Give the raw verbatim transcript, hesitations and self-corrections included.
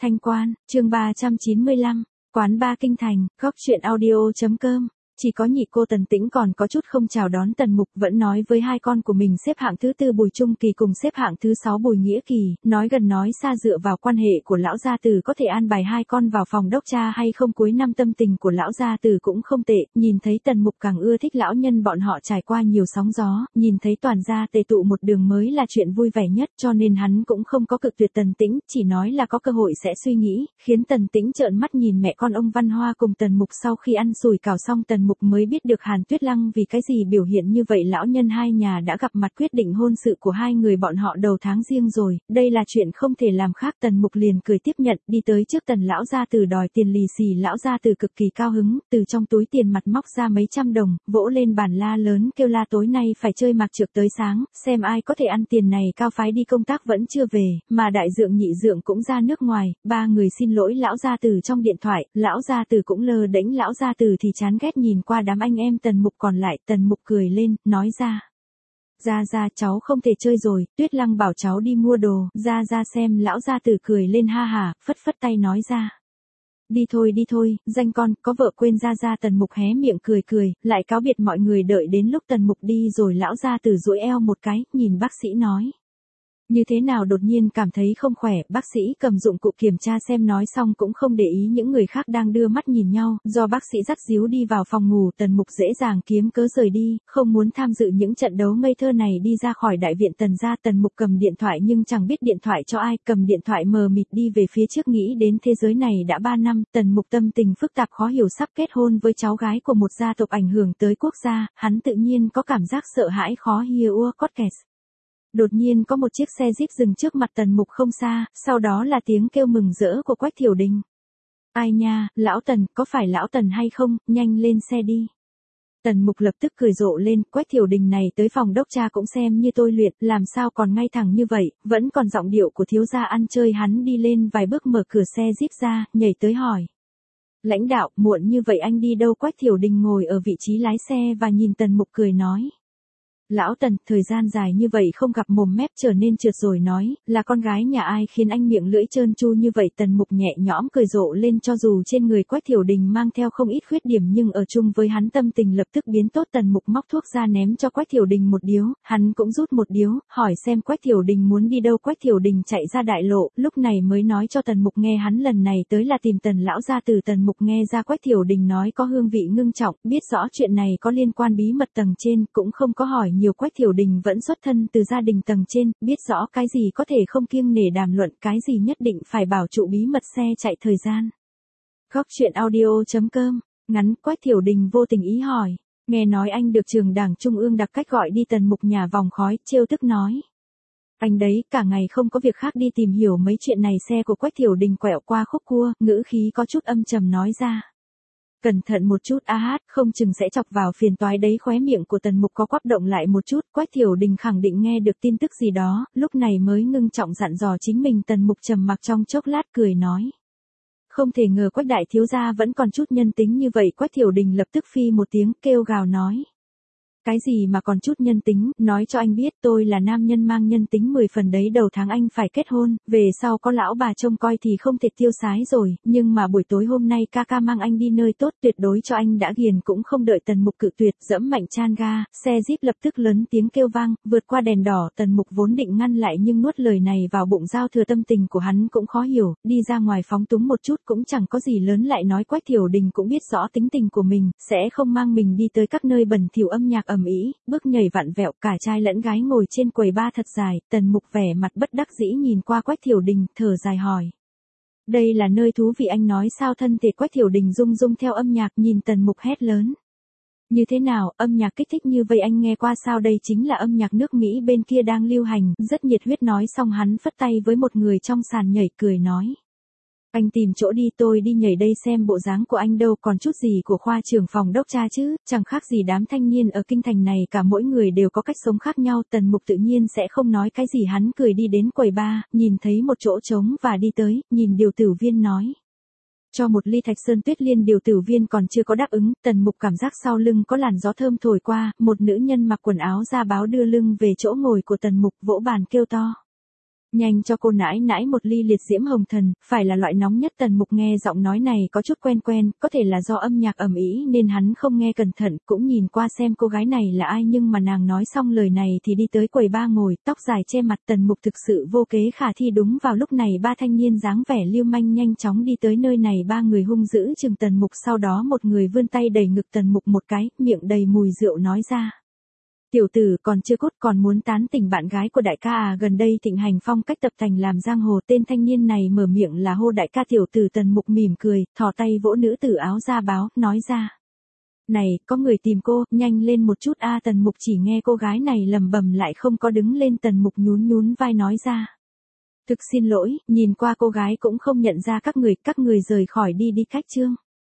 Thanh Quan, chương ba trăm chín mươi lăm, quán ba Kinh Thành, góc truyện audio.com. Chỉ có nhị cô Tần Tĩnh còn có chút không chào đón Tần Mục, vẫn nói với hai con của mình xếp hạng thứ tư Bùi Trung Kỳ cùng xếp hạng thứ sáu Bùi Nghĩa Kỳ, nói gần nói xa dựa vào quan hệ của lão gia tử có thể an bài hai con vào phòng đốc cha hay không. Cuối năm tâm tình của lão gia tử cũng không tệ, nhìn thấy Tần Mục càng ưa thích lão nhân bọn họ trải qua nhiều sóng gió, nhìn thấy toàn gia tề tụ một đường mới là chuyện vui vẻ nhất, cho nên hắn cũng không có cự tuyệt Tần Tĩnh, chỉ nói là có cơ hội sẽ suy nghĩ, khiến Tần Tĩnh trợn mắt nhìn mẹ con ông Văn Hoa cùng Tần Mục. Sau khi ăn sủi cảo xong, Tần Mục mới biết được Hàn Tuyết Lăng vì cái gì biểu hiện như vậy. Lão nhân hai nhà đã gặp mặt quyết định hôn sự của hai người bọn họ đầu tháng riêng rồi, đây là chuyện không thể làm khác. Tần Mục liền cười tiếp nhận, đi tới trước Tần lão gia tử đòi tiền lì xì. Lão gia tử cực kỳ cao hứng, từ trong túi tiền mặt móc ra mấy trăm đồng, vỗ lên bàn la lớn kêu la tối nay phải chơi mạc trược tới sáng, xem ai có thể ăn tiền này. Cao phái đi công tác vẫn chưa về, mà đại dượng nhị dượng cũng ra nước ngoài, ba người xin lỗi lão gia tử trong điện thoại. Lão gia tử cũng lơ đễnh, lão gia tử thì chán ghét nhìn qua đám anh em Tần Mục còn lại. Tần Mục cười lên, nói ra. Ra ra, cháu không thể chơi rồi, Tuyết Lăng bảo cháu đi mua đồ. Ra ra xem. Lão gia tử cười lên ha hả, phất phất tay nói ra. Đi thôi đi thôi, danh con, có vợ quên ra ra. Tần Mục hé miệng cười cười, lại cáo biệt mọi người. Đợi đến lúc Tần Mục đi rồi, lão gia tử duỗi eo một cái, nhìn bác sĩ nói. Như thế nào? Đột nhiên cảm thấy không khỏe. Bác sĩ cầm dụng cụ kiểm tra xem, nói xong cũng không để ý những người khác đang đưa mắt nhìn nhau, do bác sĩ dắt díu đi vào phòng ngủ. Tần Mục dễ dàng kiếm cớ rời đi, không muốn tham dự những trận đấu ngây thơ này. Đi ra khỏi đại viện Tần gia, Tần Mục cầm điện thoại nhưng chẳng biết điện thoại cho ai, cầm điện thoại mờ mịt đi về phía trước. Nghĩ đến thế giới này đã ba năm, Tần Mục tâm tình phức tạp khó hiểu. Sắp kết hôn với cháu gái của một gia tộc ảnh hưởng tới quốc gia, hắn tự nhiên có cảm giác sợ hãi khó hiểu. Cót kẹt. Đột nhiên có một chiếc xe Jeep dừng trước mặt Tần Mục không xa, sau đó là tiếng kêu mừng rỡ của Quách Thiểu Đình. Ai nha, lão Tần, có phải lão Tần hay không, nhanh lên xe đi. Tần Mục lập tức cười rộ lên, Quách Thiểu Đình này tới phòng đốc cha cũng xem như tôi luyện, làm sao còn ngay thẳng như vậy, vẫn còn giọng điệu của thiếu gia ăn chơi. Hắn đi lên vài bước mở cửa xe Jeep ra, nhảy tới hỏi. Lãnh đạo, muộn như vậy anh đi đâu? Quách Thiểu Đình ngồi ở vị trí lái xe và nhìn Tần Mục cười nói. Lão Tần, thời gian dài như vậy không gặp, mồm mép trở nên trượt rồi. Nói, là con gái nhà ai khiến anh miệng lưỡi trơn tru như vậy? Tần Mục nhẹ nhõm cười rộ lên, cho dù trên người Quách Thiểu Đình mang theo không ít khuyết điểm nhưng ở chung với hắn tâm tình lập tức biến tốt. Tần Mục móc thuốc ra ném cho Quách Thiểu Đình một điếu, hắn cũng rút một điếu, hỏi xem Quách Thiểu Đình muốn đi đâu. Quách Thiểu Đình chạy ra đại lộ, lúc này mới nói cho Tần Mục nghe hắn lần này tới là tìm Tần lão gia tử. Tần Mục nghe ra Quách Thiểu Đình nói có hương vị ngưng trọng, biết rõ chuyện này có liên quan bí mật tầng trên, cũng không có hỏi nhiều. Quách Thiểu Đình vẫn xuất thân từ gia đình tầng trên, biết rõ cái gì có thể không kiêng nể đàm luận, cái gì nhất định phải bảo trụ bí mật. Xe chạy thời gian. Góc truyện audio.com. Ngắn. Quách Thiểu Đình vô tình ý hỏi. Nghe nói anh được trường đảng trung ương đặc cách gọi đi. Tần Mục nhả vòng khói, trêu tức nói. Anh đấy, cả ngày không có việc khác đi tìm hiểu mấy chuyện này. Xe của Quách Thiểu Đình quẹo qua khúc cua, ngữ khí có chút âm trầm nói ra. Cẩn thận một chút a hát, không chừng sẽ chọc vào phiền toái đấy. Khóe miệng của Tần Mục có quắp động lại một chút, Quách Thiểu Đình khẳng định nghe được tin tức gì đó, lúc này mới ngưng trọng dặn dò chính mình. Tần Mục trầm mặc trong chốc lát cười nói. Không thể ngờ Quách đại thiếu gia vẫn còn chút nhân tính như vậy. Quách Thiểu Đình lập tức phi một tiếng, kêu gào nói. Cái gì mà còn chút nhân tính, nói cho anh biết tôi là nam nhân mang nhân tính mười phần đấy. Đầu tháng anh phải kết hôn, về sau có lão bà trông coi thì không thể tiêu sái rồi, nhưng mà buổi tối hôm nay ca ca mang anh đi nơi tốt, tuyệt đối cho anh đã ghiền. Cũng không đợi Tần Mục cự tuyệt, dẫm mạnh chan ga, xe Jeep lập tức lớn tiếng kêu vang, vượt qua đèn đỏ. Tần Mục vốn định ngăn lại nhưng nuốt lời này vào bụng, giao thừa tâm tình của hắn cũng khó hiểu, đi ra ngoài phóng túng một chút cũng chẳng có gì lớn. Lại nói Quách Thiểu Đình cũng biết rõ tính tình của mình, sẽ không mang mình đi tới các nơi bẩn thỉu âm nhạc ầm ĩ, bước nhảy vặn vẹo, cả trai lẫn gái ngồi trên quầy ba thật dài. Tần Mục vẻ mặt bất đắc dĩ nhìn qua Quách Thiểu Đình, thở dài hỏi. Đây là nơi thú vị anh nói sao? Thân thể Quách Thiểu Đình rung rung theo âm nhạc, nhìn Tần Mục hét lớn. Như thế nào, âm nhạc kích thích như vậy anh nghe qua sao? Đây chính là âm nhạc nước Mỹ bên kia đang lưu hành, rất nhiệt huyết. Nói xong hắn phất tay với một người trong sàn nhảy, cười nói. Anh tìm chỗ đi, tôi đi nhảy đây. Xem bộ dáng của anh đâu còn chút gì của khoa trưởng phòng đốc cha chứ, chẳng khác gì đám thanh niên ở kinh thành này cả, mỗi người đều có cách sống khác nhau. Tần Mục tự nhiên sẽ không nói cái gì, hắn cười đi đến quầy ba, nhìn thấy một chỗ trống và đi tới, nhìn điều tử viên nói. Cho một ly Thạch Sơn Tuyết Liên. Điều tử viên còn chưa có đáp ứng, Tần Mục cảm giác sau lưng có làn gió thơm thổi qua, một nữ nhân mặc quần áo da báo đưa lưng về chỗ ngồi của Tần Mục, vỗ bàn kêu to. Nhanh cho cô nãi nãi một ly liệt diễm hồng thần, phải là loại nóng nhất. Tần Mục nghe giọng nói này có chút quen quen, có thể là do âm nhạc ầm ĩ nên hắn không nghe cẩn thận, cũng nhìn qua xem cô gái này là ai, nhưng mà nàng nói xong lời này thì đi tới quầy ba ngồi, tóc dài che mặt. Tần Mục thực sự vô kế khả thi. Đúng vào lúc này ba thanh niên dáng vẻ lưu manh nhanh chóng đi tới nơi này, ba người hung dữ chừng Tần Mục, sau đó một người vươn tay đẩy ngực Tần Mục một cái, miệng đầy mùi rượu nói ra. Tiểu tử còn chưa cút còn muốn tán tỉnh bạn gái của đại ca à? Gần đây thịnh hành phong cách tập thành làm giang hồ, tên thanh niên này mở miệng là hô đại ca tiểu tử. Tần Mục mỉm cười, thò tay vỗ nữ tử áo da báo, nói ra. Này, có người tìm cô, nhanh lên một chút a. Tần Mục chỉ nghe cô gái này lầm bầm lại không có đứng lên. Tần Mục nhún nhún vai nói ra. Thực xin lỗi, nhìn qua cô gái cũng không nhận ra các người, các người rời khỏi đi đi. Khách Trương.